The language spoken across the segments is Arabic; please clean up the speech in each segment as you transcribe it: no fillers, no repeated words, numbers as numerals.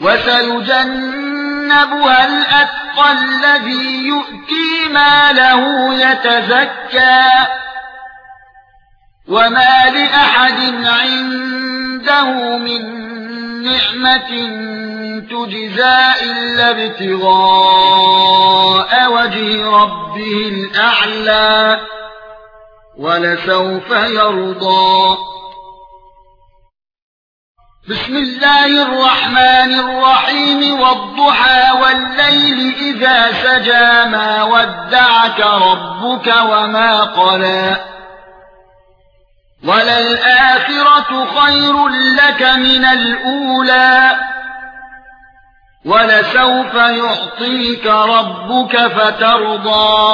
وسيجنبها الأتقى الذي يؤتي ماله يتزكى وما لأحد عنده من نعمة تجزى إلا ابتغاء وجه ربه الأعلى ولسوف يرضى. بسم الله الرحمن الرحيم والضحى والليل إذا سجى ما ودعك ربك وما قلى وللآخرة خير لك من الأولى ولسوف يعطيك ربك فترضى.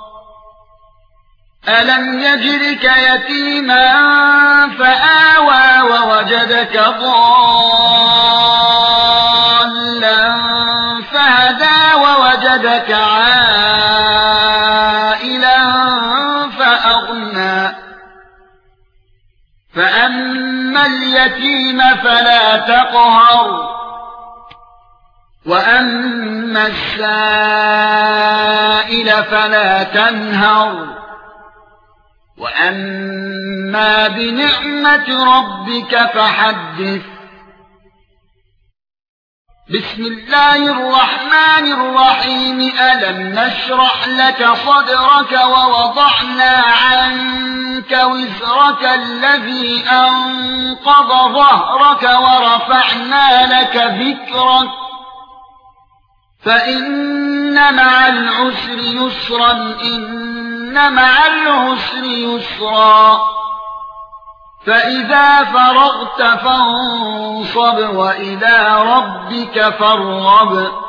ألم يجدك يتيما فآوى ووجدك ضالا فهدى ووجدك عائلا فأغنى فأما اليتيم فلا تقهر وأما السائل فلا تنهر وَأَمَّا بِنِعْمَةِ رَبِّكَ فَحَدِّثْ. بسم الله الرحمن الرحيم ألم نشرح لك صدرك ووضعنا عنك وزرك الذي أنقض ظهرك ورفعنا لك ذكرك فإن مع العسر يسرا إن مع العسر يسرا فإذا فرغت فانصب وإلى ربك فارغب.